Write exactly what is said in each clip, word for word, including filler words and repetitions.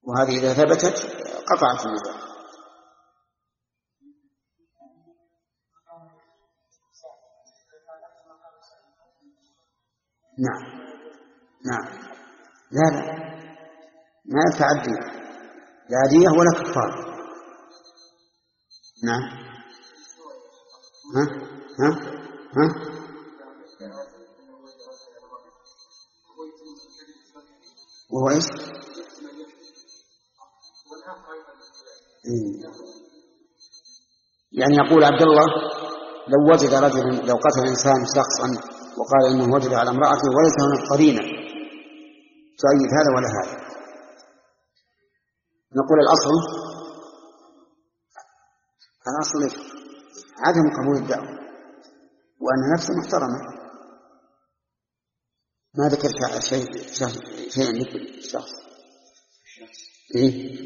وهذه إذا ثبتت قطعت النزاع. نعم نعم لا لا ما يتعدي لا دية ولا كفارة. نعم ها ها ها وهو ايش؟ يعني يقول عبد الله لو وجد رجل لو قتل إنسان شخصا وقال إنه وجد على امرأته وليس هناك قرينة تؤيد هذا ولا هذا، نقول الأصل الأصل عدم قبول الدعوة وأن نفسه محترمة. ما ذكر شيء شيء مثل الشخص إيه؟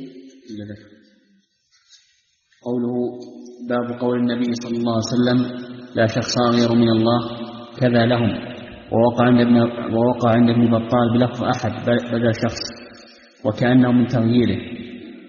قوله باب قول النبي صلى الله عليه وسلم لا شخص غير من الله كذا لهم، ووقع عند ابن ووقع عند ابن بطال بلفظ أحد بدل شخص وكأنه من تغييره.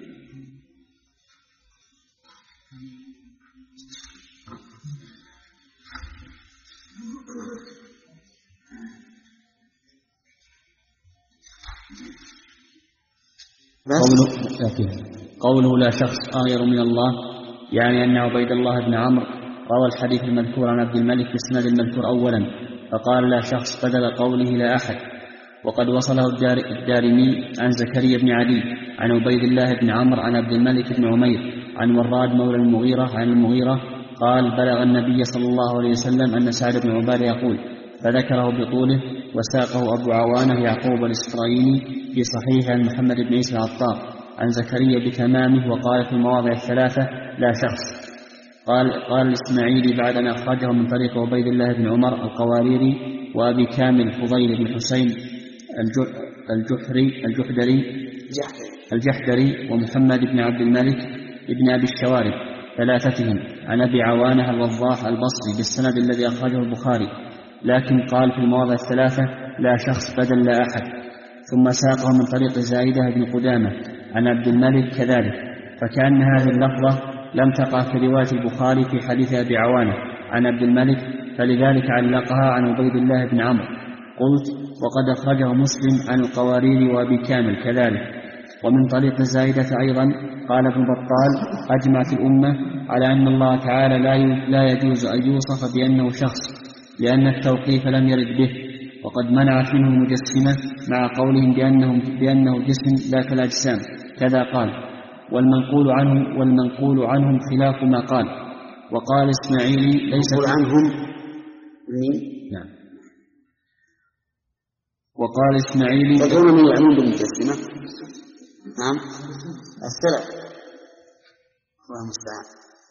قوله, قوله لا شخص غير من الله يعني أن عبيد الله بن عمرو روى الحديث المذكور عن عبد الملك بالسند المذكور أولا فقال لا شخص بدل قوله لا أحد. وقد وصله الدارمي عن زكريا بن عدي عن عبيد الله بن عمرو عن عبد الملك بن عمير عن وراد مولى المغيرة عن المغيرة قال بلغ النبي صلى الله عليه وسلم أن سعد بن عبادة يقول، فذكره بطوله وساقه أبو عوانة يعقوب الإسرائيلي في صحيح عن محمد بن عيسى العطار عن زكريا بتمامه وقال في المواضع الثلاثة لا شخص. قال, قال الإسماعيلي بعد أن أخرجه من طريق عبيد الله بن عمر القواريري وأبي كامل فضيل بن حسين الجحري الجحدري الجحدري ومحمد بن عبد الملك بن أبي الشوارب ثلاثتهم عن أبي عوانة الوضاح البصري بالسند الذي أخرجه البخاري، لكن قال في المواضع الثلاثة لا شخص بدل لا أحد. ثم ساقه من طريق زائدة بن قدامة عن عبد الملك كذلك، فكأن هذه اللفظة لم تقع في رواية البخاري في حديث أبي عوانة عن عبد الملك، فلذلك علقها عن عبيد الله بن عمرو. قلت وقد أخرجه مسلم عن القوارير وأبي كامل كذلك. ومن طريق زائدة أيضا قال ابن بطال أجمعت الأمة على أن الله تعالى لا يجوز أن يوصف بأنه شخص لأن التوقيف لم يرد به، وقد منعت منه المجسمة مع قولهم بأنه, بأنه جسم لا كالأجسام كذا قال. والمنقول عنه والمنقول عنهم خلاف ما قال. وقال إسماعيلي ليس عنهم نعم. وقال إسماعيلي تدرون من يعنون بالمجسمة؟ نعم السلف الله المستعان.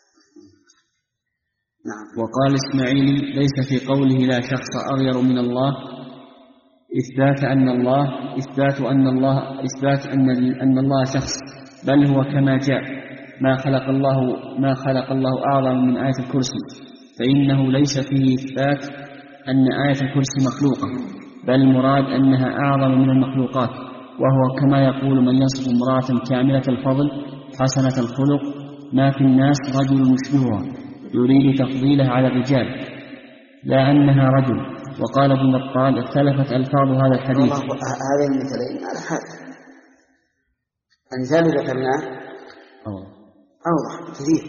نعم. وقال إسماعيلي ليس في قوله لا شخص أغير من الله إثبات أن الله إثبات أن الله إثبات أن أن الله شخص، بل هو كما جاء ما خلق الله ما خلق الله أعظم من آية الكرسي، فإنه ليس فيه إثبات أن آية الكرسي مخلوقة، بل المراد أنها أعظم من المخلوقات، وهو كما يقول من يصف امرأة كاملة الفضل حسنة الخلق ما في الناس رجل مشبهها يريد تفضيلها على الرجال لا أنها رجل. وقال ابن بطال اختلفت ألفاظ هذا الحديث. هذا المثلين على حد المثال اللي ذكرناه أوضح كثير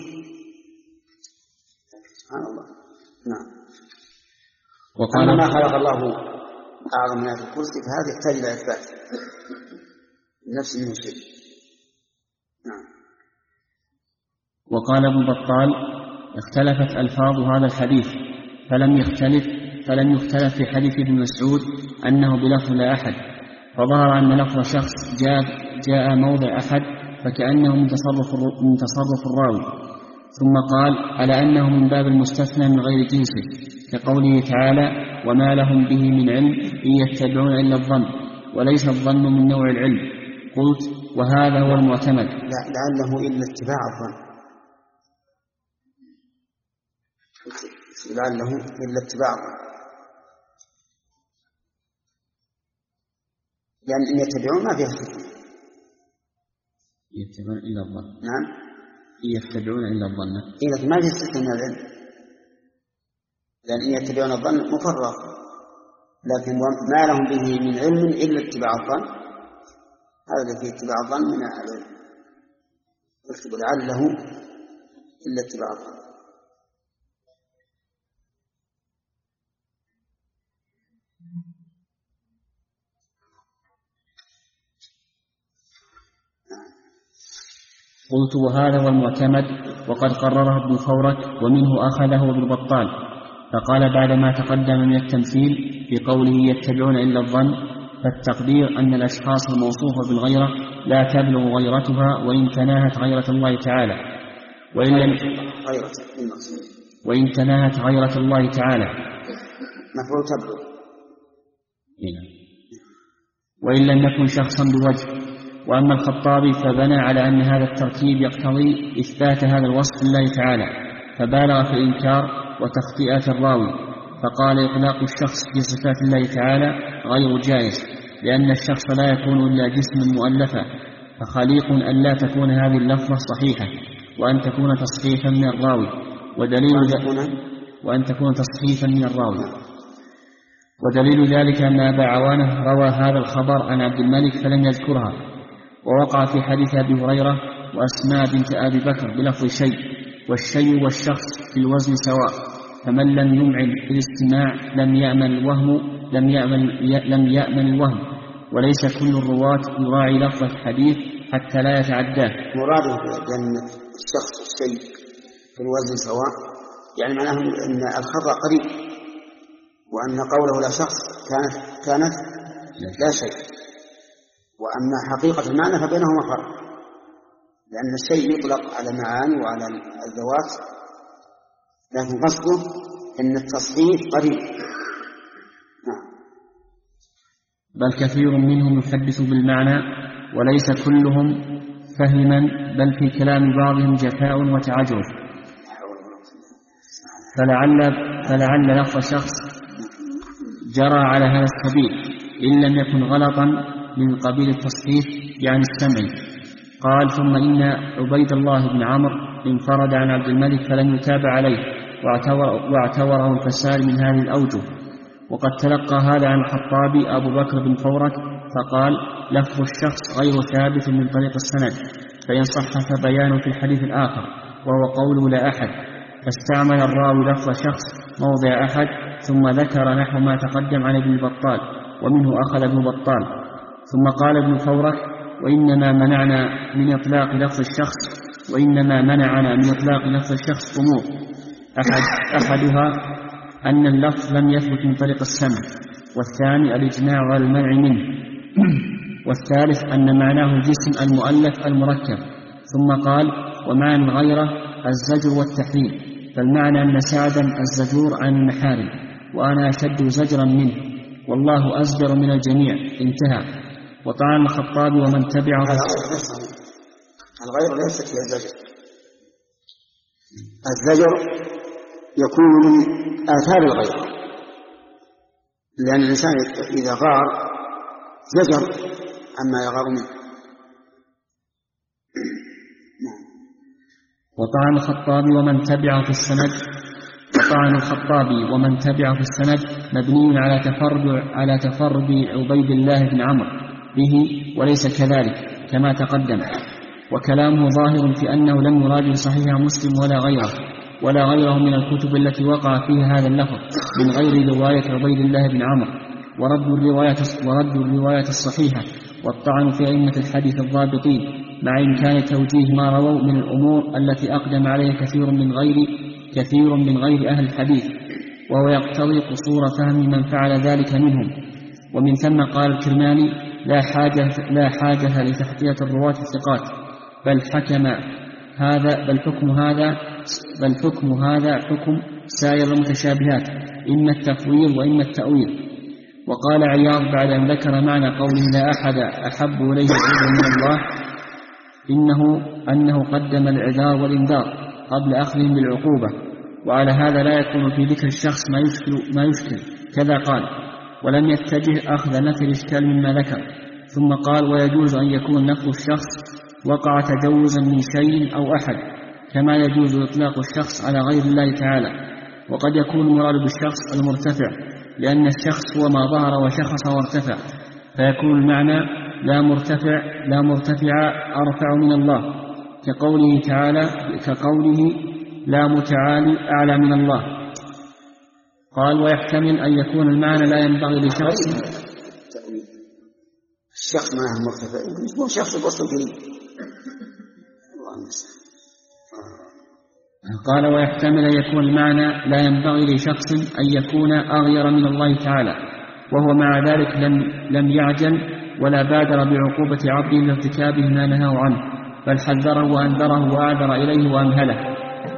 سبحان الله. نعم. وقال ما خلق الله أعظم من آية الكرسي فهذا يحتاج إلى إثبات نفس من شيء. نعم. وقال ابن بطال اختلفت ألفاظ هذا الحديث فلم يختلف فلم يختلف في حديث ابن مسعود أنه بلفظ لا أحد، فظهر أن لفظ شخص جاء, جاء موضع أحد فكأنه من تصرف, من تصرف الراوي. ثم قال على أنه من باب المستثنى من غير جنسه كقوله تعالى وما لهم به من علم إن يتبعون إلا الظن وليس الظن من نوع العلم. قلت وهذا هو المعتمد. لعله إلا اتباع الظن، لعله إلا اتباع الظن، لأن إن يتبعون ما فيها حكمة. يتبعون إلا الظن. نعم إن يتبعون إلا الظن. إذا ما في استثناء من العلم، لأن إن يتبعون الظن مفرغ، لكن ما لهم به من علم إلا اتباع الظن، هذا الذي اتباع الظن من العلم، يكتب لعله إلا اتباع الظن. قلت وهذا هو المعتمد وقد قرره ابن فورك ومنه أخذه ابن بطال. فقال بعدما تقدم من التمثيل في قوله يتبعون إلا الظن، فالتقدير أن الأشخاص الموصوفة بالغيرة لا تبلغ غيرتها وإن تناهت غيرة الله تعالى، وإن, لم وإن تناهت غيرة الله تعالى مفعول تبلغ، وإن لم يكن شخصا بوجه. وأما الخطابي فبنى على أن هذا التركيب يقتضي إثبات هذا الوصف لله تعالى، فبالغ في الإنكار وتخطئة الراوي، فقال إطلاق الشخص في صفات الله تعالى غير جائز، لأن الشخص لا يكون إلا جسما مؤلفا، فخليق أن لا تكون هذه اللفظة صحيحة وأن تكون تصحيفا من الراوي، ودليل وأن تكون تصحيفا من الراوي ودليل ذلك أن أبا عوانة روى هذا الخبر عن عبد الملك فلم يذكرها، ووقع في حديث أبي هريرة وأسماء بنت أبي بكر بلفظ شيء، والشيء والشخص في الوزن سواء، فمن لم يمعن في الاستماع لم يأمن الوهم لم يأمن, لم يأمن الوهم وليس كل الرواة يراعي لفظ الحديث حتى لا يتعداه. مراده بأن الشخص والشيء في الوزن سواء، يعني معناه أن الخطأ قريب، وأن قوله لا شخص كانت, كانت لا شيء، وأما حقيقة المعنى فبينهما فرق، لأن الشيء يطلق على معاني وعلى الذوات، لكن قصده أن التصحيح قريب. بل كثير منهم يحدث بالمعنى وليس كلهم فهما، بل في كلام بعضهم جفاء وتعجرف، فلعل, فلعل لفظ شخص جرى على هذا السبيل إن لم يكن غلطا من قبيل التصحيح يعني السمع. قال ثم إن عبيد الله بن عمرو انفرد عن عبد الملك فلم يتابع عليه، واعتبر واعتبره الفساد من هذه الأوجه. وقد تلقى هذا عن الخطابي أبو بكر بن فورك فقال لفظ الشخص غير ثابت من طريق السند، فإن صح فبيان في الحديث الآخر وهو قوله لا أحد، فاستعمل الراوي لفظ شخص موضع أحد ثم ذكر نحو ما تقدم عن ابن بطال، ومنه أخذ ابن بطال. ثم قال ابن فورك وإنما منعنا من إطلاق لفظ الشخص وإنما منعنا من إطلاق لفظ الشخص أمور، أحد أحدها أن اللفظ لم يثبت من طريق السمع، والثاني الإجماع على المنع منه، والثالث أن معناه الجسم المؤلف المركب. ثم قال ومعنى الغيرة الزجر والتحريم، فالمعنى أن سعدا الزجور عن المحارم وأنا أشد زجرا منه والله أزجر من الجميع، انتهى. وطعن الخطاب ومن تبعه. الغير ليست هي الزجر، الزجر يكون من آثار الغير، لأن الإنسان إذا غار زجر عما يغار منه. وطعن الخطابي ومن تبعه في السند وطعن الخطابي ومن تبعه في السند مبني على تفرد على تفرد عبيد الله بن عمرو به وليس كذلك كما تقدم، وكلامه ظاهر في أنه لم يراجع صحيح مسلم ولا غيره ولا غيره من الكتب التي وقع فيها هذا اللفظ من غير رواية عبيد الله بن عمرو، ورد الرواية ورد الرواية الصحيحة والطعن في أئمة الحديث الضابطين، مع إمكان توجيه ما رووا من الأمور التي أقدم عليها كثير من غير كثير من غير أهل الحديث، وهو يقتضي قصور فهم من فعل ذلك منهم. ومن ثم قال الكرماني لا حاجة لا حاجة لتحقية الرواة الثقات، بل حكم هذا بل حكم هذا بل حكم هذا حكم سائر المتشابهات، إما التفويض وإما التأويل. وقال عياض بعد أن ذكر معنى قوله لا أحد أحب إليه العذر من الله إنه أنه قدم الإعذار والإنذار قبل أخذهم بالعقوبة، وعلى هذا لا يكون في ذكر الشخص ما يشكل, ما يشكل كذا قال، ولم يتجه أخذ نفي الإشكال مما ذكر. ثم قال ويجوز أن يكون نفي الشخص وقع تجوزا من شيء أو أحد، كما يجوز إطلاق الشخص على غير الله تعالى. وقد يكون المراد بالشخص المرتفع، لأن الشخص هو ما ظهر وشخص وارتفع، فيكون المعنى لا مرتفع لا مرتفع أرفع من الله، كقوله تعالى كقوله لا متعالي أعلى من الله. قال ويحتمل أن يكون المعنى لا ينبغي لشخص. الشخص ما هو مرتفع يكون شخص بوصل قريب. قال ويحتمل أن يكون المعنى لا ينبغي لشخص أن يكون أغير من الله تعالى، وهو مع ذلك لم, لم يعجل ولا بادر بعقوبة عبده لارتكابه ما نهاه عنه، بل حذره وأنذره وأعذر إليه وأمهله.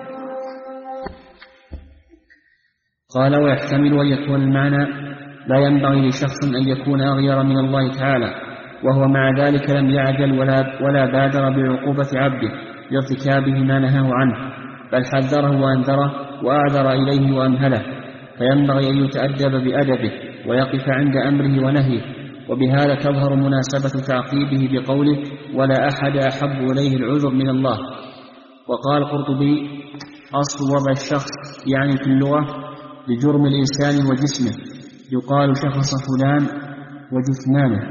قال ويحتمل أن يكون المعنى لا ينبغي لشخص أن يكون أغير من الله تعالى، وهو مع ذلك لم يعجل ولا, ولا بادر بعقوبة عبده لارتكابه ما نهاه عنه، بل حذره وأنذره وأعذر إليه وأمهله، فينبغي أن يتأدب بأدبه ويقف عند أمره ونهيه. وبهذا تظهر مناسبة تعقيبه بقوله ولا أحد أحب إليه العذر من الله. وقال القرطبي أصل وضع الشخص يعني في اللغة لجرم الإنسان وجسمه، يقال شخص فلان وجثمانه،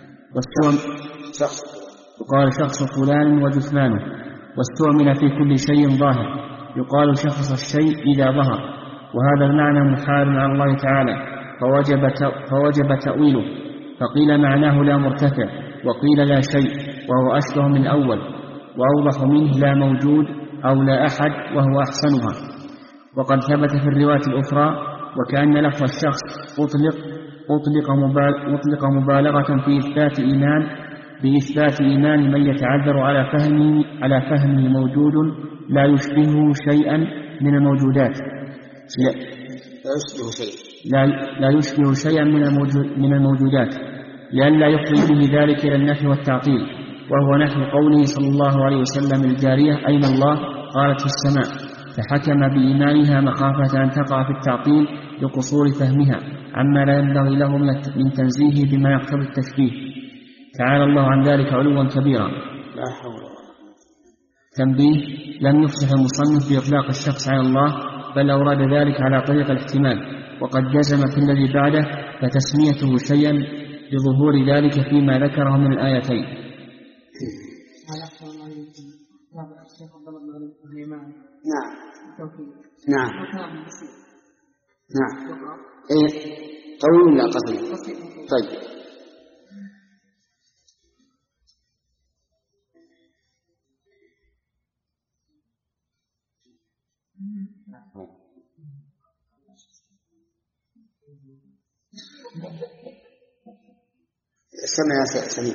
يقال شخص فلان وجثمانه، واستعمل في كل شيء ظاهر، يقال شخص الشيء إذا ظهر، وهذا المعنى محال على الله تعالى، فوجب, فوجب تأويله، فقيل معناه لا مرتفع، وقيل لا شيء، وهو أشبه من الأول، وأوضح منه لا موجود أو لا أحد، وهو أحسنها. وقد ثبت في الرواية الأخرى وكأن لفظ الشخص أطلق, أطلق مبالغة في إثبات إيمان بإثبات إيمان من يتعذر على فهمه, على فهمه موجود لا يشبهه شيئا من الموجودات لا, لا يشبه شيء لا, لا يشبه شيئا من الموجودات لئلا يفضي به ذلك إلى النفي والتعطيل، وهو نحو قوله صلى الله عليه وسلم الجارية أين الله؟ قالت في السماء، فحكم بإيمانها مخافة أن تقع في التعطيل لقصور فهمها عما لا ينبغي له من تنزيه بما يقتضي التشبيه، تعالى الله عن ذلك علوا كبيرا. لا حول. تنبيه: لم يفصح المصنف بإطلاق الشخص على الله، بل أورد ذلك على طريق الاحتمال، وقد جزم في الذي بعده فتسميته شيئا لظهور ذلك فيما ذكره من الآيتين. نعم نعم نعم إيه طويل ولا قصير؟ طيب سمع يا سليم.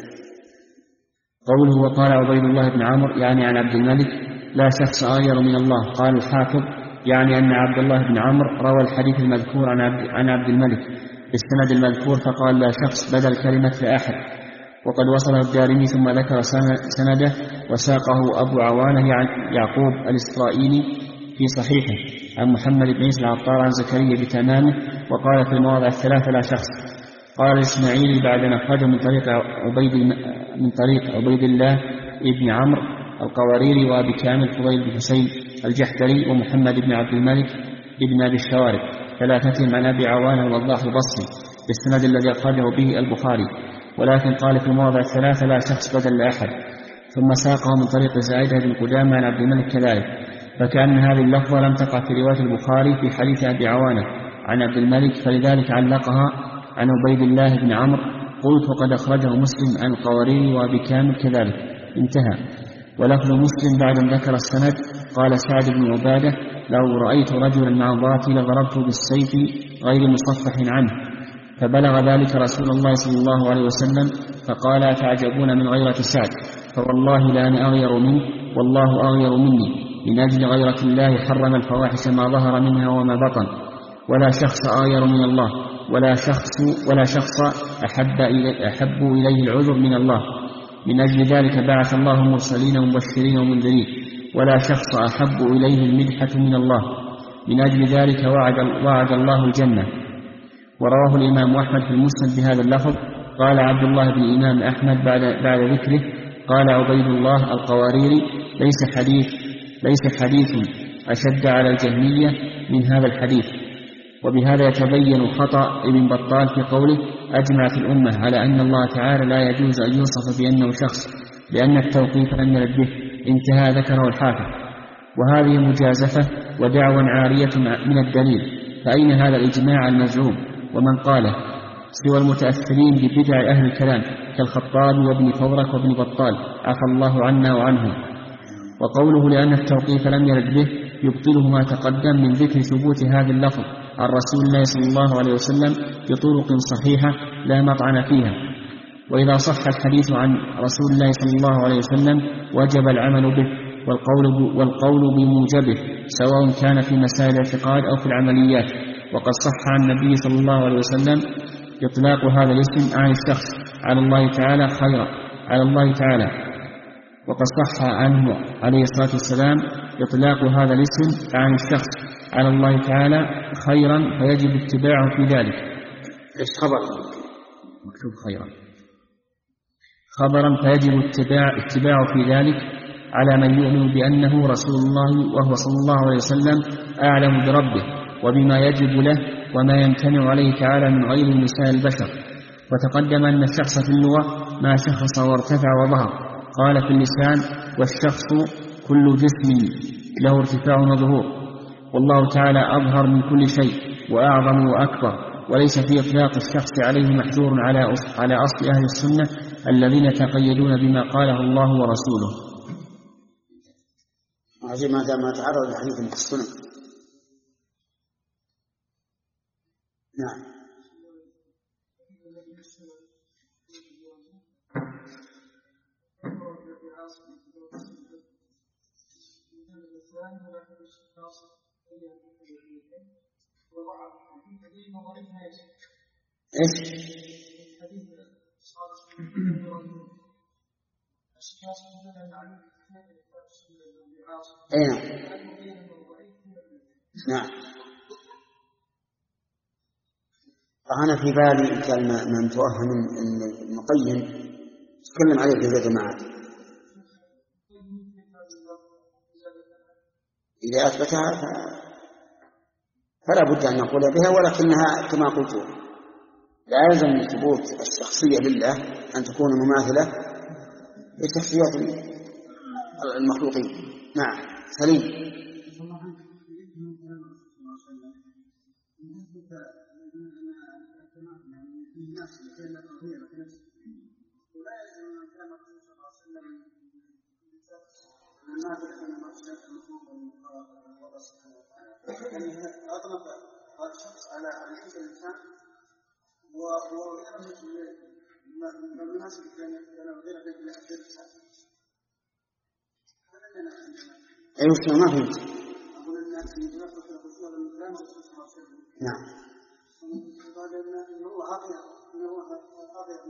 قوله وقال عبيد الله بن عمرو يعني عن عبد الملك لا شخص أغير من الله. قال الحافظ يعني أن عبد الله بن عمرو روى الحديث المذكور عن عبد, عن عبد الملك بالسند المذكور، فقال لا شخص بدل كلمة لا أحد. وقد وصله الدارمي ثم ذكر سنده وساقه أبو عوانة عن يعقوب الإسرائيلي في صحيحه عن محمد بن عيسى العطار عن زكريا بتمامه، وقال في المواضع الثلاثة لا شخص. قال الإسماعيلي بعد أن أخرجه من طريق عبيد من طريق عبيد الله ابن عمرو القواريري وأبي كامل فضيل بن حسين الجحدري ومحمد بن عبد الملك ابن أبي الشوارب ثلاثتهم عن أبي عوانة الوضاح البصري بالسند الذي أخرجه به البخاري، ولكن قال في المواضع الثلاثة لا شخص بدل لا أحد، ثم ساقه من طريق زائدة بن قدامة عن عبد الملك كذلك، فكأن هذه اللفظة لم تقع في رواية البخاري في حديث أبي عوانة عن عبد الملك، فلذلك علقها عن عبيد الله بن عمرو. قلت وقد أخرجه مسلم عن القواريري وأبي كامل كذلك، انتهى. ولفظ مسلم بعد أن ذكر السند قال سعد بن عبادة لو رأيت رجلا مع ضراتي لضربته بالسيف غير مصفح عنه، فبلغ ذلك رسول الله صلى الله عليه وسلم فقال أتعجبون من غيرة سعد، فوالله لا أنا أغير منه والله أغير مني، من أجل غيرة الله حرم الفواحش ما ظهر منها وما بطن، ولا شخص أغير من الله، ولا شخص ولا شخص أحب, إلي أحب إليه العذر من الله، من أجل ذلك بعث الله مرسلين ومبشرين ومنذرين، ولا شخص أحب إليه المدحة من الله، من أجل ذلك وعد, وعد الله الجنة. ورواه الإمام أحمد في المسند بهذا اللفظ. قال عبد الله بن الإمام أحمد بعد, بعد ذكره قال عبيد الله القواريري: ليس حديث ليس حديث أشد على الجهمية من هذا الحديث. وبهذا يتبين خطأ ابن بطال في قوله: أجمعت الأمة على أن الله تعالى لا يجوز أن يوصف بأنه شخص لأن التوقيف لم يرد به. انتهى. ذكره الحافظ. وهذه مجازفة ودعوى عارية من الدليل، فأين هذا الإجماع المزعوم؟ ومن قاله سوى المتأثرين ببدع أهل الكلام كالخطاب وابن فورك وابن بطال عفى الله عنا وعنهم. وقوله لأن التوقيف لم يرد به يبطله ما تقدم من ذكر ثبوت هذا اللفظ عن رسول الله صلى الله عليه وسلم بطرق صحيحة لا مطعن فيها. وإذا صح الحديث عن رسول الله صلى الله عليه وسلم وجب العمل به والقول, والقول بموجبه، سواء كان في مسائل الاعتقاد أو في العمليات. وقد صح عن النبي صلى الله عليه وسلم إطلاق هذا الاسم عن الشخص على الله تعالى خيرا على الله تعالى وقد صح عنه عليه الصلاة والسلام إطلاق هذا الاسم عن الشخص على الله تعالى خيرا، فيجب اتباعه في ذلك. إيش خبر؟ مكتوب خيرا. خبرا فيجب اتباع اتباعه في ذلك على من يؤمن بأنه رسول الله وهو صلى الله عليه وسلم أعلم بربه وبما يجب له وما يمتنع عليه تعالى من غير نساء البشر. وتقدم أن الشخص في اللغة ما شخص وارتفع وظهر. قال في اللسان: والشخص كل جسم له ارتفاع وظهور. والله تعالى أظهر من كل شيء وأعظم وأكبر، وليس في إطلاق الشخص عليه محجور على أصل أهل السنة الذين يتقيدون بما قاله الله ورسوله. عجيب ما دام ما تعرض لحديث في السنة. نعم. ايش؟ ايه نعم. أنا في بالي كان من توهم أن المقيم تكلم عليه في جماعة إذا أثبتها فلا بد أن نقول بها، ولكنها كما قلت لا يلزم ثبوت الشخصية لله أن تكون مماثلة لشخصيات المخلوقين. نعم. سليم. أطلق هذا الشخص على حيث الإنسان والمناسب كان غير الإنسان. أيوة ما فهمت. أقول أن يتوقف الرسول الإنسان نعم. قال أن الله أطيع أن الله أطيع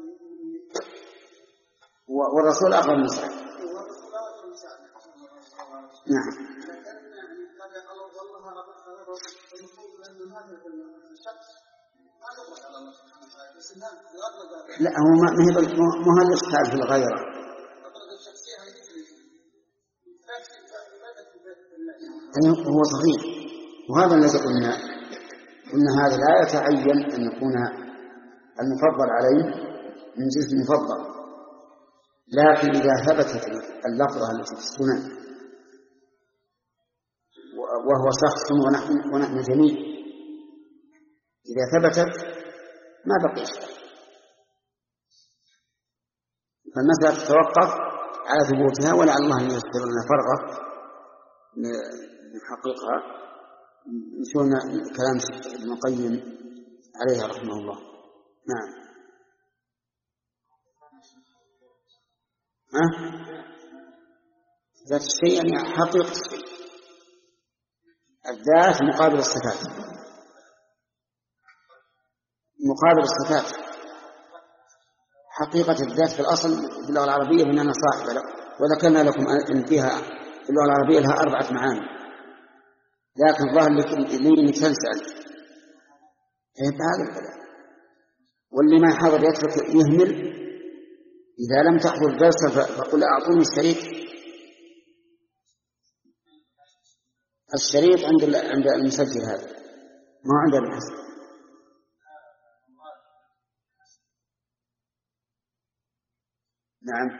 والرسول أفضل من سعد. والرسول أفضل من سعد. نعم. لا هو ما هي ما هو الإشكال في الغيرة. أيوة هو صحيح، وهذا الذي قلنا إن هذا لا يتعين أن يكون المفضل عليه من جنس المفضل، لكن إذا ثبتت اللفظة التي في السنن وهو شخص ونحن, ونحن جميع، إذا ثبتت ما بقي شيء، فالمسألة تتوقف على ثبوتها، ولعل الله أن يذكر لنا فرقة نحققها نشوف كلام ابن القيم عليها رحمه الله. نعم. ها؟ ذات الشيء يعني حقيقة الشيء، الذات مقابل الصفات، مقابل الصفات. حقيقة الذات في الأصل في اللغة العربية بأننا صاحبة، وذكرنا لكم أن فيها في اللغة العربية لها أربعة معاني، لكن الظاهر لي تنسأل هذا الكلام، واللي ما يحضر يترك يهمل إذا لم تحضر جلسة فقل أعطوني الشريط. الشريط عند عند المسجل هذا ما عند الحسن. نعم.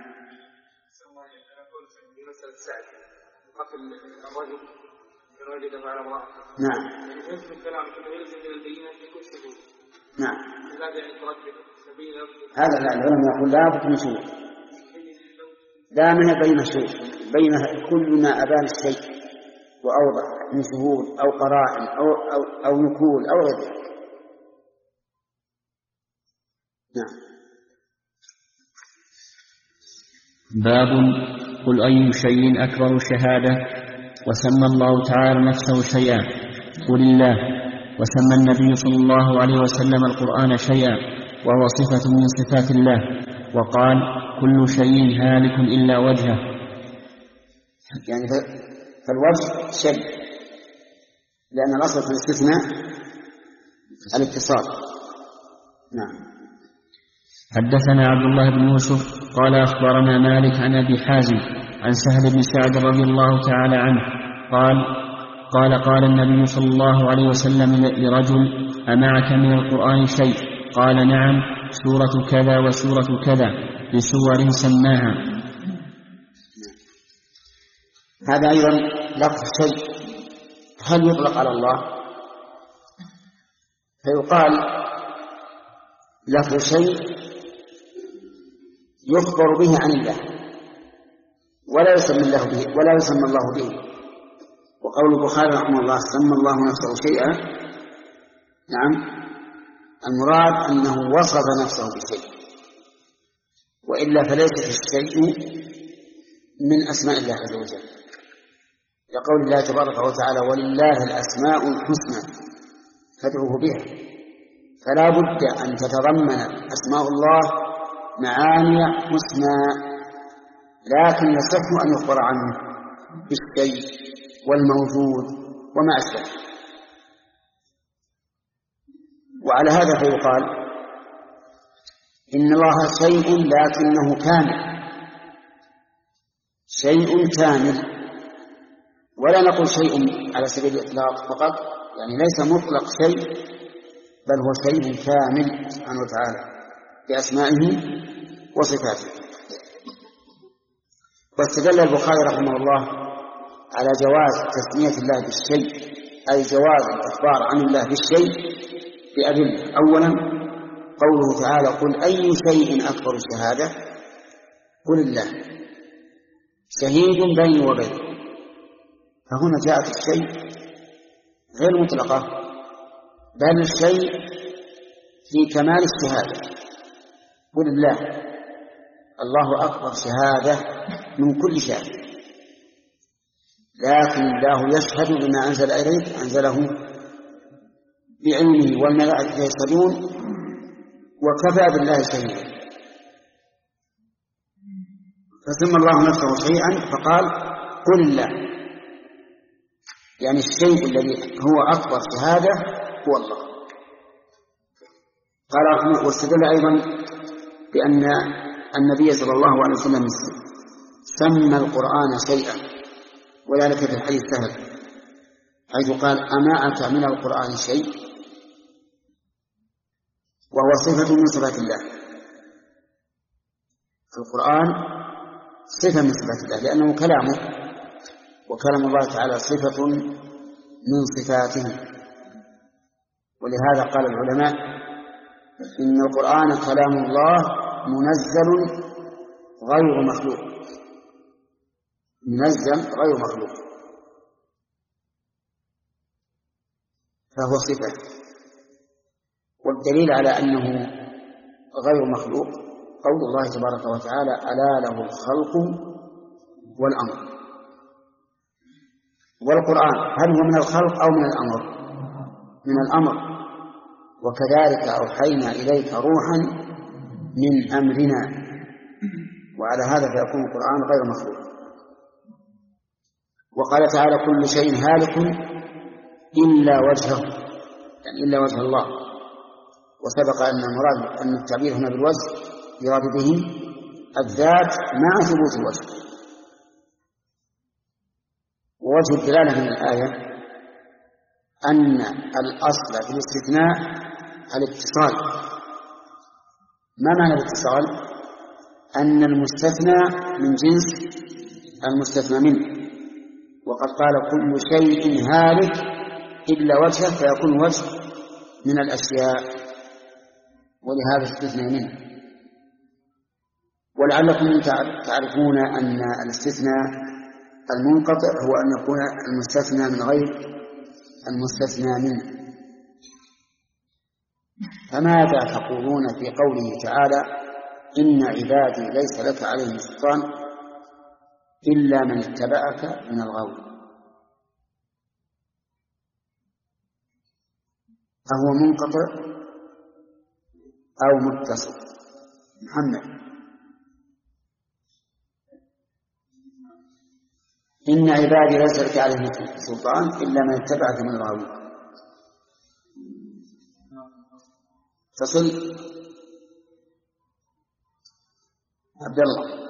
نعم. نعم. هذا لا العلماء يقول لا بد من شهود. لا من بين شهود، بين كل ما أبان الشيء وأوضح من شهود أو قرائن أو أو أو نقول أو غير ذلك. نعم. باب قل أي شيء أكبر شهادة. وسمى الله تعالى نفسه شيئا قل الله، وسمى النبي صلى الله عليه وسلم القرآن شيئا وهو صفة من صفات الله، وقال كل شيء هالك إلا وجهه. يعني فالوجه شيء، لأن الأصل في الاستثناء الاتصال. نعم. حدثنا عبد الله بن يوسف قال أخبرنا مالك عن أبي حازم عن سهل بن سعد رضي الله تعالى عنه قال قال قال النبي صلى الله عليه وسلم لرجل أمعك من القرآن شيء؟ قال نعم، سورة كذا وسورة كذا بسور سماها. هذا أيضا لفظ شيء، هل يطلق على الله؟ فيقال لفظ شيء يخبر به عن الله ولا يسمى الله به ولا يسمى الله به. وقول البخاري رحمه الله سمى الله نفسه شيئا، نعم، المراد أنه وصف نفسه بشيء، وإلا فليس الشيء من أسماء الله عز وجل، لقول الله تبارك وتعالى ولله الأسماء الحسنى فادعوه بها. فلا بد أن تتضمن أسماء الله معاني حسنى، لكن يصح أن يخبر عنه بالشيء والموجود وما أشبه. وعلى هذا فيقال إن الله شيء لكنه كامل، شيء كامل، ولا نقول شيء على سبيل الإطلاق فقط، يعني ليس مطلق شيء، بل هو شيء كامل سبحانه وتعالى بأسمائه وصفاته. واستدل البخاري رحمه الله على جواز تسمية الله بالشيء، أي جواز الإخبار عن الله بالشيء بأدلة. أولا قوله تعالى قل أي شيء أكبر شهادة؟ قل الله شهيد بيني وبينك. فهنا جاءت الشيء غير مطلقة، بل الشيء في كمال الشهادة. قل الله الله أكبر شهادة من كل شيء، لكن الله يشهد بما أنزل إليك أنزله بعلمه والملائكة يشهدون وكفى بالله شهيدا. فسمى الله نفسه شيئا فقال قل الله، يعني الشيء الذي هو أكبر شهادة هو الله. قال واستدل أيضا بأن النبي صلى الله عليه وسلم سمى القرآن شيئا، وذلك في الحديث سهل حيث قال أمعك من القرآن شيء، وهو صفة من صفات الله. القرآن صفة من صفات الله لأنه كلامه، وكلام الله تعالى صفة من صفاته. ولهذا قال العلماء إن القرآن كلام الله منزل غير مخلوق، منزل غير مخلوق، فهو صفة. والدليل على أنه غير مخلوق قول الله تبارك وتعالى ألا له الخلق والأمر. والقرآن هل هو من الخلق أو من الأمر؟ من الأمر. وكذلك أوحينا إليك روحا من أمرنا، وعلى هذا فيكون القرآن غير مخلوق. وقال تعالى كل شيء هالك إلا وجهه، يعني إلا وجه الله. وسبق أن المراد أن التعبير هنا بالوجه يراد به الذات مع ثبوت الوجه. ووجه الدلالة من الآية أن الأصل في الاستثناء الاتصال. ما معنى الاتصال؟ أن المستثنى من جنس المستثنى منه، وقد قال كل شيء هالك إلا وجهه، فيكون وجه من الأشياء، ولهذا استثنى منه. ولعلكم تعرفون أن الاستثناء المنقطع هو أن يكون المستثنى من غير المستثنى منه. فماذا تقولون في قوله تعالى إن عبادي ليس لك عليهم سلطان إلا من اتبعك من الغاوين؟ أهو منقطع أو متصل؟ محمد. إن عبادي ليس لك عليهم سلطان إلا من اتبعك من الغاوين. تصل عبد الله.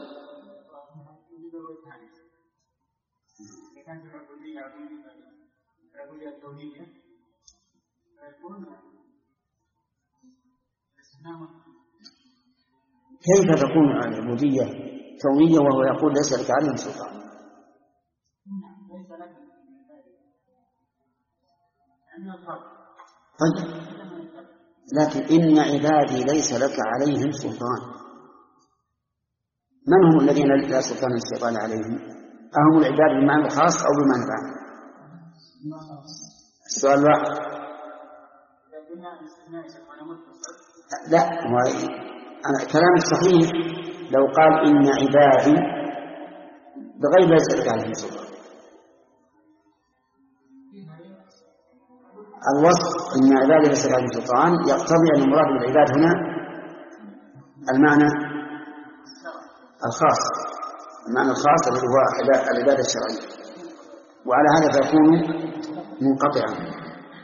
كيف تكون العبودية كونية وهو يقول ليس لك عليهم سلطان؟ طيب، لكن إن عبادي ليس لك عليهم سلطان، من هم الذين لا سلطان الشيطان عليهم؟ أهم العباد بمعنى الخاص أو بمعنى العام؟ السؤال واحد. لا، كلام الصحيح لو قال إن عبادي بغير ليس لك عليهم سلطان. الوصف إن عبادي ليس لك عليهم سلطان يقتضي أن المراد بالعباد هنا المعنى الخاص، المعنى الخاص الذي هو العبادة الشرعية، وعلى هذا فيكون منقطعا.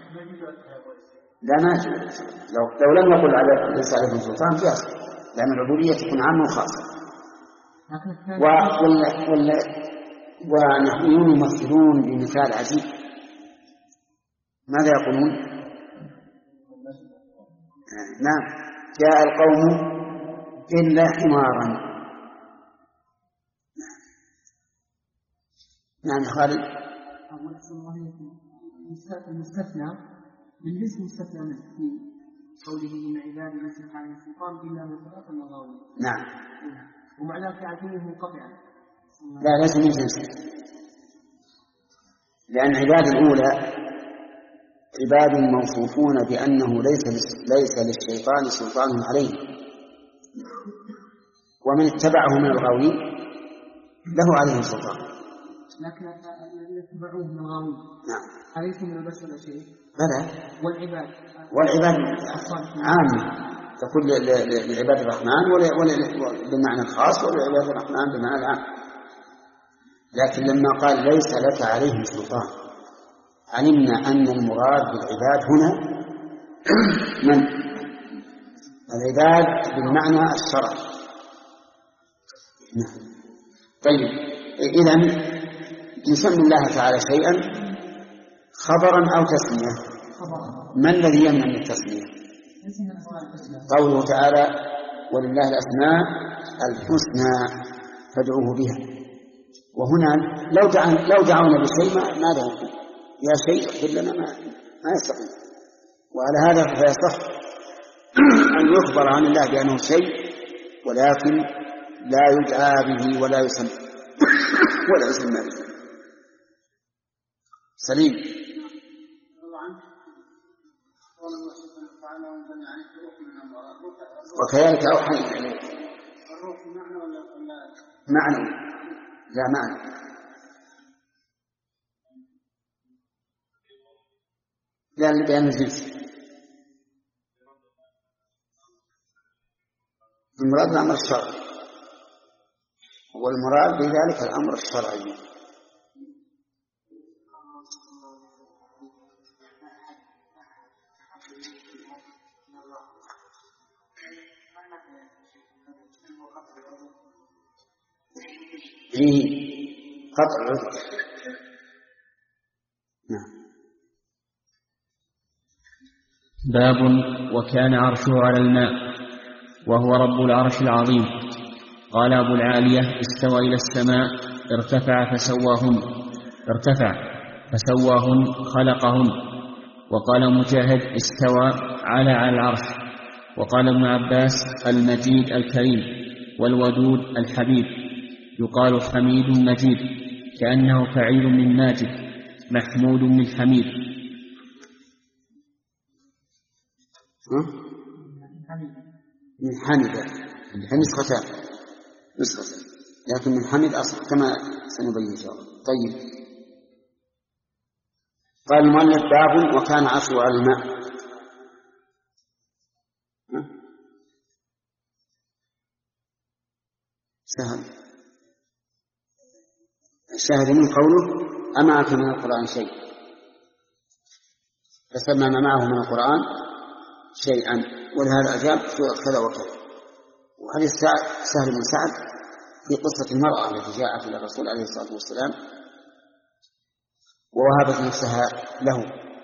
لا ناجي لو, لو لم يقل ليس عليهم سلطان جاز، لأن العبودية تكون عامة وخاصة. ونحن يمثلون بمثال عجيب. ماذا يقولون؟ نعم، جاء القوم إلا حمارا. نعم خالد. المستثنى من جنس مستثنى منه في قوله إن عبادي ليس لك عليهم سلطان إلا من اتبعك من الغاوين. نعم. ومع ذلك تعرفونه منقطعا. لا، ليس من جنسه، لأن عباد الأولى عباد موصوفون بأنه ليس ليس للشيطان سلطان عليه، ومن اتبعه من الغاوين له عليه سلطان. لكن الذين اتبعوه من الغاوين نعم أليس من البشر شيء؟ بلى. والعباد والعباد عام تقول لعباد الرحمن بالمعنى الخاص ولعباد الرحمن بالمعنى العام. لكن لما قال ليس لك عليهم سلطان علمنا أن المراد بالعباد هنا من العباد بالمعنى الشرعي. نعم. طيب، إذن نسمي الله تعالى شيئا خبرا أو تسمية. ما الذي يمنع من التسمية؟ قوله تعالى ولله الأسماء الحسنى فادعوه بها. وهنا لو دعونا لو دعونا بشيء ماذا يقول؟ يا شيء اغفر لنا، ما ما يستطيع. وعلى هذا فيصح أن يخبر عن الله بأنه شيء، ولكن لا يدعى به ولا يسمى ولا يسمى به. سليم. وكذلك أوحينا إليك. معنى لا معنى لا لبيان الجنس. المراد الأمر الشرعي، والمراد بذلك الأمر الشرعي. فيه قطع العذر. نعم. باب وكان عرشه على الماء وهو رب العرش العظيم. قال أبو العالية استوى إلى السماء ارتفع فسواهن ارتفع فسواهن خلقهن. وقال مجاهد استوى على على العرش. وقال ابن عباس المجيد الكريم والودود الحبيب. يقال حميد مجيد كأنه فعيل من ماجد محمود من حميد. من حمد نسختان نسختان لكن من حمد أصل كما سنبين إن شاء الله. طيب. قال المؤلف باب وكان عرشه على الماء. سهل. الشاهد من قوله أمعك من القرآن شيء، فسمى ما معه من القرآن شيئا، ولهذا أجاب سورة كذا وكذا. وحديث سهل بن سعد في قصة المرأة التي جاءت إلى الرسول عليه الصلاة والسلام ووهبت نفسها له،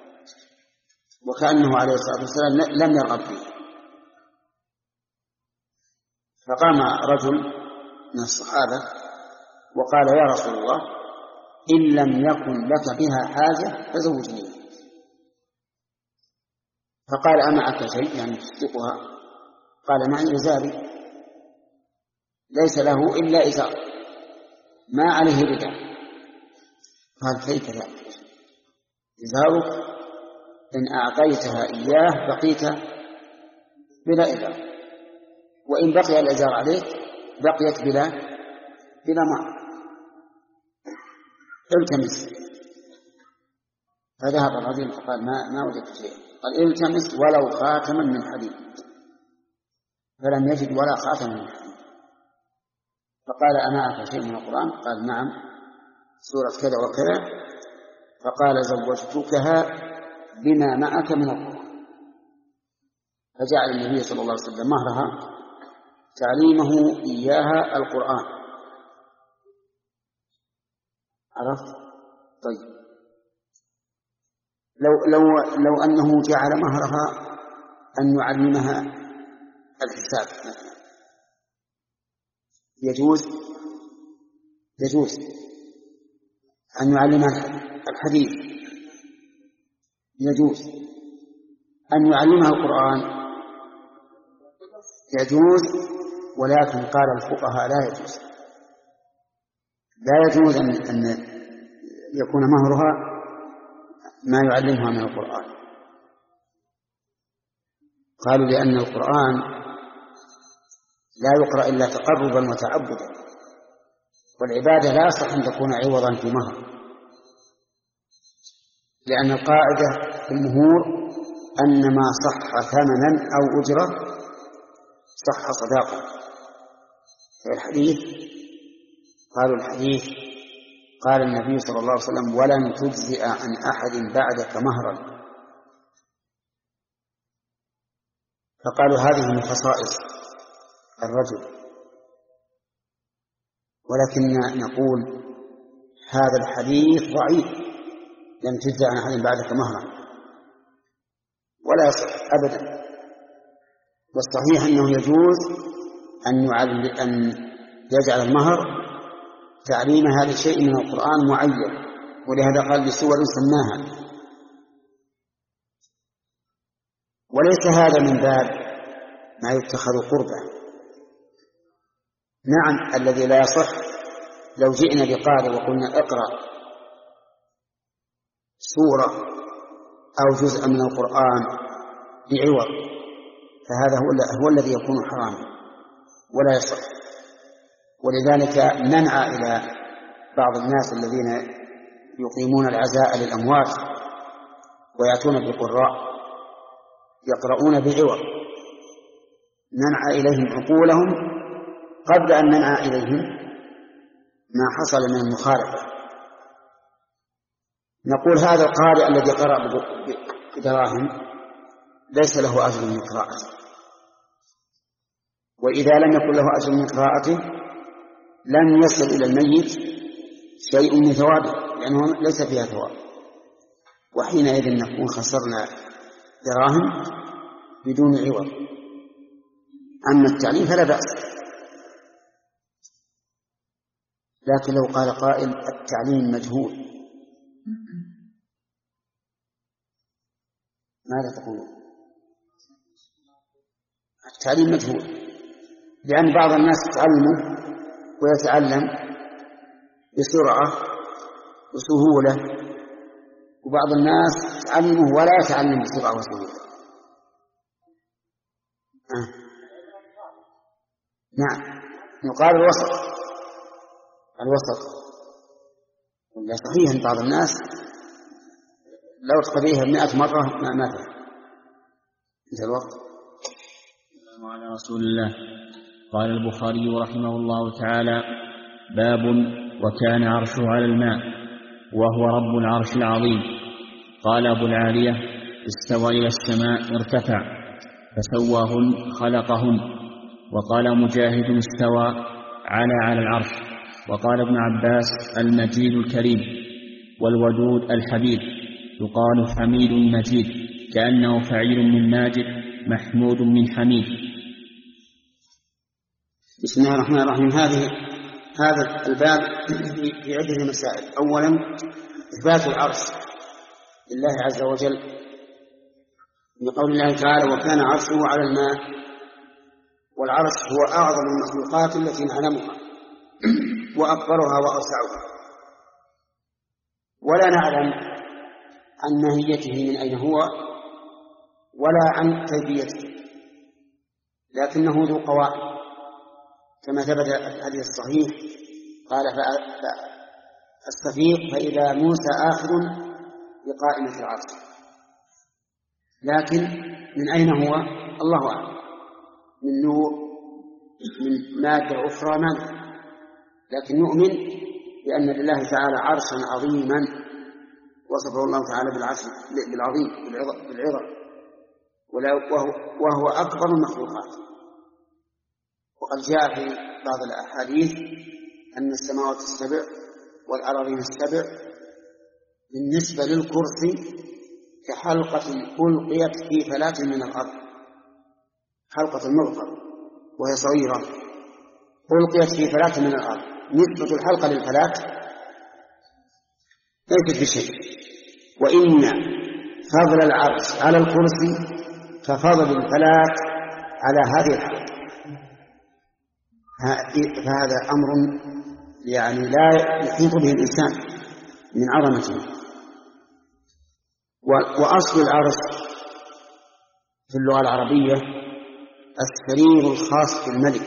وكأنه عليه الصلاة والسلام لم يرغب فيه. فقام رجل من الصحابة وقال يا رسول الله إن لم يكن لك بها حاجة فزوجني. فقال أمعك شيء يعني تصدقها؟ قال معي إزاري ليس له إلا إزار ما عليه رداء. قال كيف ذلك؟ إزارك إن أعطيتها إياه بقيت بلا إزار، وإن بقي الإزار عليك بقيت بلا بلا ماء. التمس. فذهب الرجل فقال ما ما وجدت شيئا. قال التمس ولو خاتما من حديد، فلم يجد ولا خاتما من حديد. فقال أمعك شيء من القرآن؟ قال نعم سورة كذا وكذا. فقال زوجتكها بما معك من القرآن. فجعل النبي صلى الله عليه وسلم مهرها تعليمه إياها القرآن. عرفت؟ طيب. لو لو لو أنه جعل مهرها أن يعلمها الحساب مثلا يجوز؟ يجوز. أن يعلمها الحديث يجوز. أن يعلمها القرآن يجوز. ولكن قال الفقهاء لا يجوز، لا يجوز أن, أن يكون مهرها ما يعلمها من القرآن. قالوا لأن القرآن لا يقرأ إلا تقربا وتعبدا، والعبادة لا يصح أن تكون عوضا في مهر، لأن القاعدة في المهور أن ما صح ثمنا أو أجرة صح صداقة. في الحديث قالوا الحديث قال النبي صلى الله عليه وسلم ولن تجزئ عن أحد بعدك مهرا. فقالوا هذه من خصائص الرجل، ولكن نقول هذا الحديث ضعيف، لن تجزئ عن أحد بعدك مهرا ولا يصح أبدا. والصحيح أنه يجوز أن أن يجعل المهر تعليم هذا الشيء من القرآن معين، ولهذا قال بسور سماها. وليس هذا من باب ما يتخذ قربا. نعم الذي لا يصح لو جئنا بقارئ وقلنا اقرأ سورة أو جزءا من القرآن بعوض، فهذا هو الذي يكون حراما ولا يصح. ولذلك منع إلى بعض الناس الذين يقيمون العزاء للأموات ويأتون بقراء يقرؤون بعوض، ننعى إليهم عقولهم قبل أن ننعى إليهم ما حصل من المخالفة. نقول هذا القارئ الذي قرأ بدراهم ليس له أجر من قراءته، وإذا لم يكن له أجر من قراءته لم يصل إلى الميت شيء من ثوابه لأنه ليس فيها ثواب، وحينئذ نكون خسرنا دراهم بدون عوض. أما التعليم فلا بأس. لكن لو قال قائل التعليم مجهول ماذا تقولون؟ التعليم مجهول لأن بعض الناس يتعلمه ويتعلم بسرعة وسهولة، وبعض الناس يتعلمه ولا يتعلم بسرعة وسهولة. آه. نعم يقال الوسط الوسط لا صحيح أن بعض الناس لو تقريها مئة مرة ما مات انتهى الوقت. وعلى رسول الله. قال البخاري رحمه الله تعالى: باب وكان عرشه على الماء وهو رب العرش العظيم. قال أبو العالية: استوى إلى السماء ارتفع فسواهن خلقهن. وقال مجاهد: استوى على على العرش. وقال ابن عباس: المجيد الكريم والودود الحبيب. يقال حميد مجيد كأنه فعيل من ماجد محمود من حميد. بسم الله الرحمن الرحيم. هذه هذا الباب في عدة مسائل. أولا إثبات العرش لله عز وجل بقول الله تعالى: وكان عرشه على الماء. والعرش هو أعظم المخلوقات التي نعلمها وأكبرها وأوسعها، ولا نعلم عن ماهيته من أين هو ولا عن كيفيته، لكنه ذو قواعد كما ثبت في الحديث الصحيح. قال: فأستفيق فإذا موسى آخذ بقائمة العرش. لكن من أين هو الله أعلم، من نور، من مادة أخرى ما ندري، لكن نؤمن بأن لله تعالى عرشا عظيما وصفه الله تعالى بالعرش بالعظيم بالعظم، وهو أكبر المخلوقات. وقد جاء في بعض الأحاديث أن السماوات السبع والأراضين السبع بالنسبة للكرسي كحلقة ألقيت في فلاة من الأرض، حلقة المغفر وهي صغيرة ألقيت في فلاة من الأرض. نسبة الحلقة للفلاة ليست بشيء، وإن فضل العرش على الكرسي كفضل الفلاة على هذه الحلقة. فهذا أمر يعني لا يحيط به الإنسان من عظمته. وأصل العرش في اللغة العربية السرير الخاص بالملك،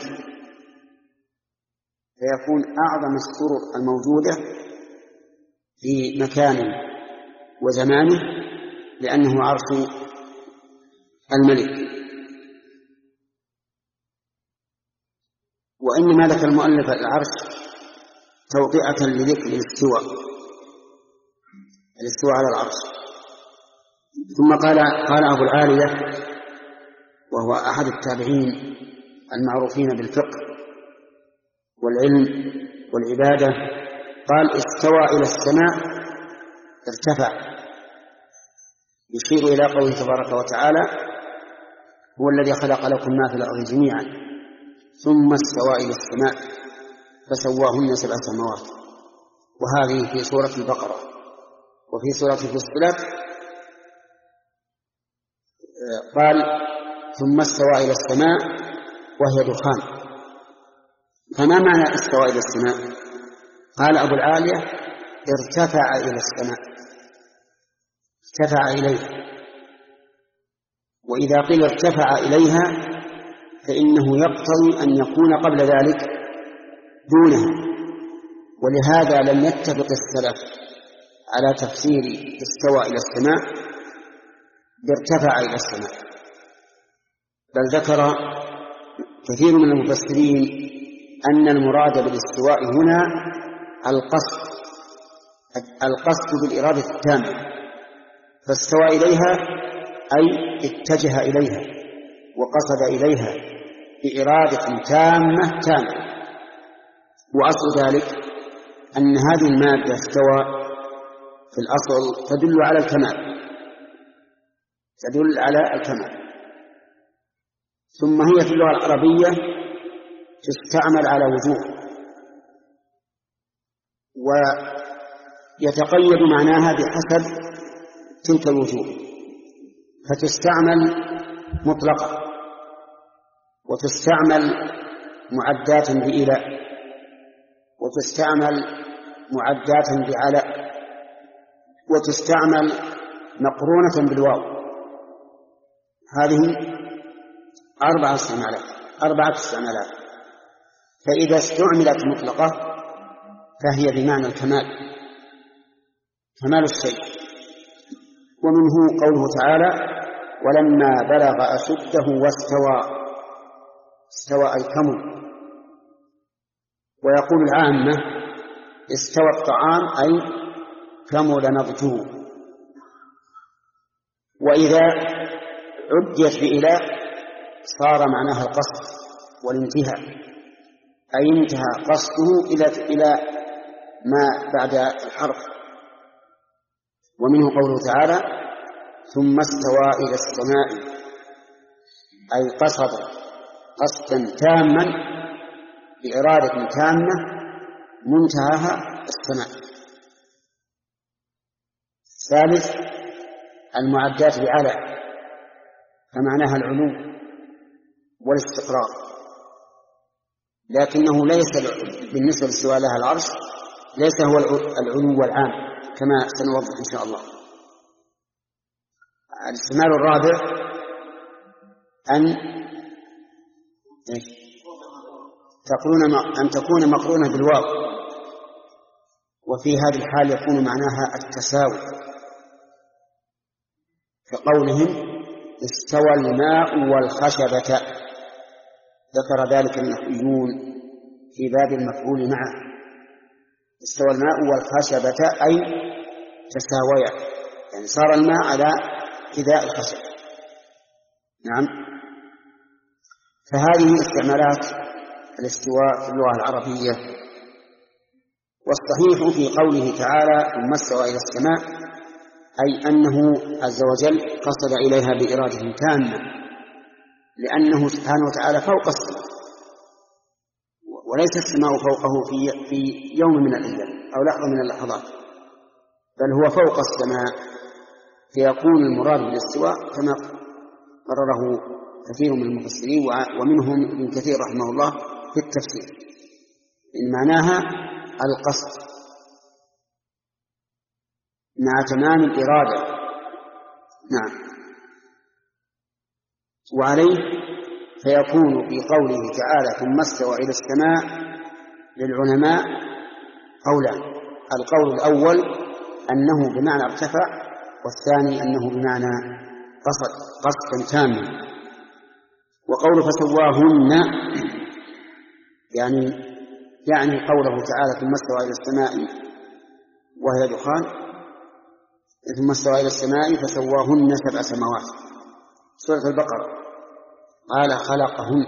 فيكون أعظم السرر الموجودة في مكان وزمانه لأنه عرش الملك. وإنما ذكر المؤلف العرش توطئة لذكر الاستواء الاستواء على العرش. ثم قال قال أبو العالية وهو أحد التابعين المعروفين بالفقه والعلم والعبادة، قال: استوى إلى السماء ارتفع، يشير إلى قوله تبارك وتعالى: هو الذي خلق لكم ما في الأرض جميعا ثم استوى إلى السماء فسواهن سبع سماوات. وهذه في سورة البقرة. وفي سورة فصلت قال: ثم استوى إلى السماء وهي دخان. فما معنى استوى إلى السماء؟ قال أبو العالية: ارتفع إلى السماء، ارتفع إليها. وإذا قيل ارتفع إليها فإنه يقتضي أن يكون قبل ذلك دونها، ولهذا لم يتفق السلف على تفسير استوى إلى السماء بارتفع إلى السماء، بل ذكر كثير من المفسرين أن المراد بالاستواء هنا القصد القصد بالإرادة التامة، فاستوى إليها أي اتجه إليها وقصد إليها بإرادة تامة تامة وأصل ذلك أن هذه المادة استوى في الأصل تدل على الكمال، تدل على الكمال. ثم هي في اللغة العربية تستعمل على وجوه، ويتقيد معناها بحسب تلك الوجوه، فتستعمل مطلقة، وتستعمل معدات بإلى، وتستعمل معدات بعلى، وتستعمل مقرونة بالواو. هذه أربع استعمالات أربعة استعمالات. فإذا استعملت مطلقة فهي بمعنى الكمال، كمال الشيء. ومنه قوله تعالى: ولما بلغ أشده واستوى، استوى أي كمل. ويقول العامة: استوى الطعام أي كمل نضجه. وإذا عديت بإله صار معناها القصد والانتهاء، أي انتهى قصده إلى إلى ما بعد الحرف. ومنه قوله تعالى: ثم استوى إلى السماء، أي قصد قصدا تاما بإرادة تامة منتهاها السماء. ثالث: المعدات بعلى، فمعناها العلو والاستقرار، لكنه ليس بالنسبة لاستواء لها العرش ليس هو العلو العام كما سنوضح إن شاء الله. الاستعمال الرابع أن تكون أن تكون مقرونة بالواو، وفي هذه الحال يكون معناها التساوي، كقولهم: استوى الماء والخشبة. ذكر ذلك النحويون في باب المفعول معه. استوى الماء والخشبة أي تساويا، يعني صار الماء على حذاء الخشب. نعم. فهذه استعمالات الاستواء في اللغة العربية. والصحيح في قوله تعالى: ثم استوى إلى السماء، أي أنه عز وجل قصد إليها بإرادة تامة، لأنه سبحانه وتعالى فوق السماء، وليس السماء فوقه في في يوم من الأيام أو لحظة من اللحظات، بل هو فوق السماء. فيكون المراد بالاستواء كما قرره كثير من المفسرين ومنهم ابن كثير رحمه الله في التفسير، إن معناها القصد مع تمام الإرادة. نعم. وعليه فيكون في قوله تعالى: ثم استوى إلى السماء للعلماء قولان: القول الأول أنه بمعنى ارتفع، والثاني أنه بمعنى قصد قصدا تاما. وقول فسواهن يعني يعني قوله تعالى: ثم استوى إلى السماء وهي دخان، ثم استوى إلى السماء فسواهن سبع سماوات. سورة البقرة قال: خلقهن.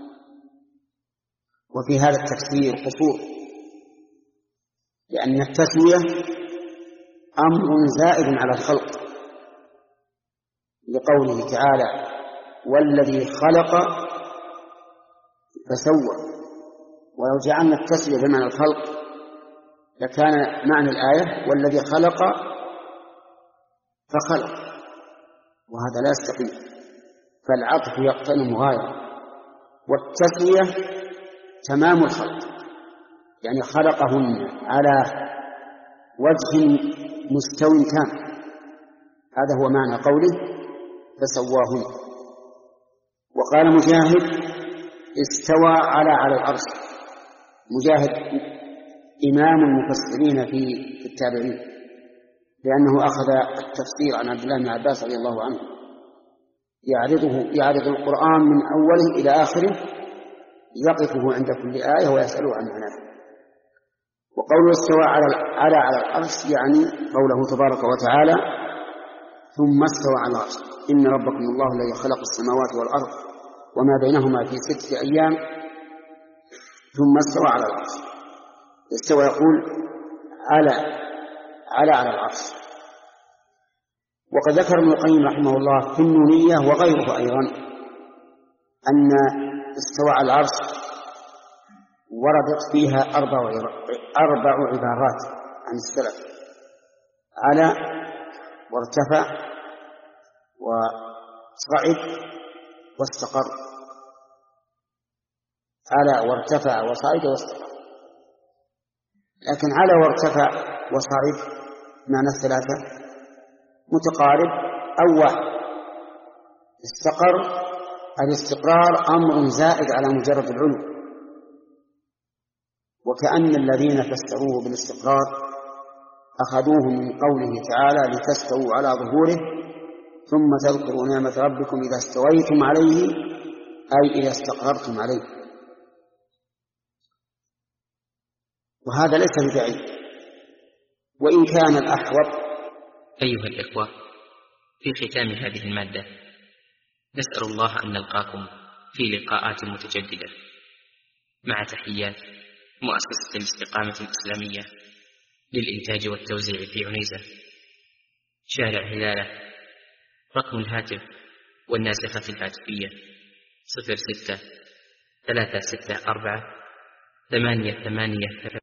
وفي هذا التفسير قصور، لأن التسوية أمر زائد على الخلق، لقوله تعالى: والذي خلق فسوى. ولو جعلنا التسوية بمعنى الخلق لكان معنى الآية: والذي خلق فخلق، وهذا لا يستقيم، فالعطف يقتضي مغايرة، والتسوية تمام الخلق، يعني خلقهن على وجه مستو تام. هذا هو معنى قوله فسواهن. وقال مجاهد: استوى على على العرش. مجاهد إمام المفسرين في التابعين، لأنه أخذ التفسير عن عبد الله بن عباس رضي الله عنه، يعرضه يعرض القرآن من أوله إلى آخره، يقفه عند كل آية ويسأله عن معناه. وقوله استوى على على على العرش يعني قوله تبارك وتعالى: ثم استوى على العرش، إن ربكم الله الذي خلق السماوات والأرض وما بينهما في ستة أيام ثم استوى على العرش. استوى يقول على على على العرش. وقد ذكر ابن القيم رحمه الله في النونية وغيره أيضا أن استوى على العرش وردت فيها أربع أربع عبارات عن السلف: على، وارتفع، وصعد، واستقر. على وارتفع وصعد واستقر. لكن على وارتفع وصعد معنى الثلاثة متقارب أو واحد. استقر، الاستقرار أمر زائد على مجرد العلو، وكأن الذين فسروه بالاستقرار أخذوه من قوله تعالى: لتستووا على ظهوره ثم تذكروا نعمة ربكم إذا استويتم عليه، أي إذا استقررتم عليه. وهذا ليس بدعي، وإن كان الأحوط. أيها الإخوة، في ختام هذه المادة نسأل الله أن نلقاكم في لقاءات متجددة، مع تحيات مؤسسة الاستقامة الإسلامية للإنتاج والتوزيع في عنيزة، شارع هلالة. رقم الهاتف والناسخة الهاتفية صفر ستة ثلاثة ستة أربعة ثمانية ثمانية